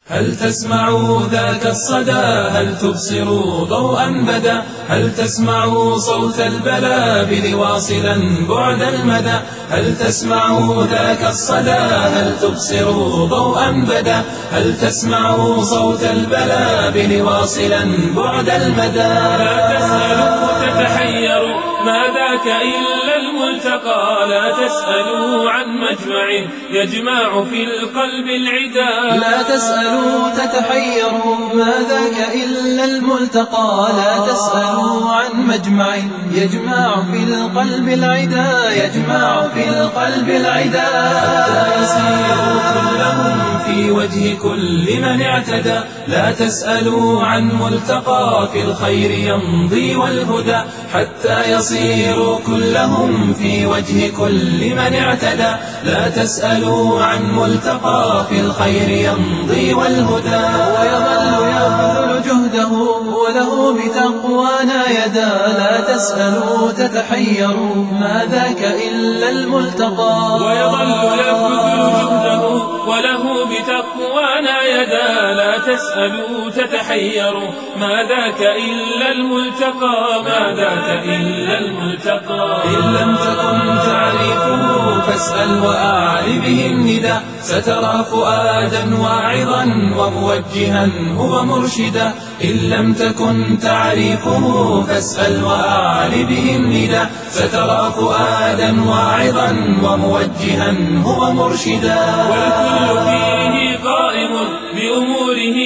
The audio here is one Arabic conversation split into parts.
هل تسمع ذاك الصدى؟ هل تبصر ضوءا بدا؟ هل تسمع صوت البلابل واصلا بعد المدى؟ هل تسمع ذاك الصدى؟ هل تبصر ضوءا بدا؟ هل تسمع صوت البلابل واصلا بعد المدى؟ لا تسألوا تتحيروا ما ذاك إلا الملتقى، لا تسألوا عن مجمع يجمع في القلب العدا. لا تسألوا تتحيروا ما ذاك إلا الملتقى، لا تسألوا عن مجمع يجمع في القلب العدا، يجمع في القلب العدا. حتى يسيروا كلهم في وجه كل من اعتدى. لا تسألوا عن ملتقى في الخير يمضي والهدى. حتى يصيروا كلهم في وجه كل من اعتدى. لا تسألوا عن ملتقى في الخير يمضي والهدى. ويظل يبذل جهده وله بتقوانا يدا. لا تسألوا تتحيروا ما ذاك إلا الملتقى. ويظل يبذل جهده وله بتقوانا يدا. لا تسألوا تتحيروا ما ذاك إلا الملتقى، ما ذاك إلا الملتقى. إن لم تكن تعرفه فاسأل وأعل به الندى. سترى فؤادا واعظا وموجها هو مرشدا. إن لم تكن تعرفه فاسأل وأعل به الندى. سترى فؤادا واعظا وموجها هو مرشدا. والكل فيه قائم بأموره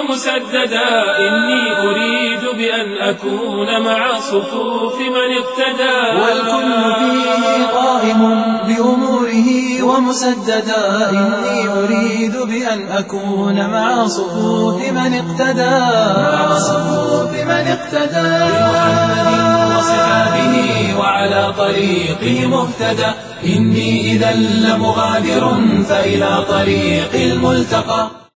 ومسددا. إني أريد بأن أكون مع صفوف من اقتدى. والكل فيه قائم بأموره ومسددا. إني أريد بأن أكون مع صفوف من اقتدى، مع صفوف من اقتدى. بمحمد وصحابه وعلى طريقه مهتدى. إني إذا لمغادر فإلى طريق الملتقى.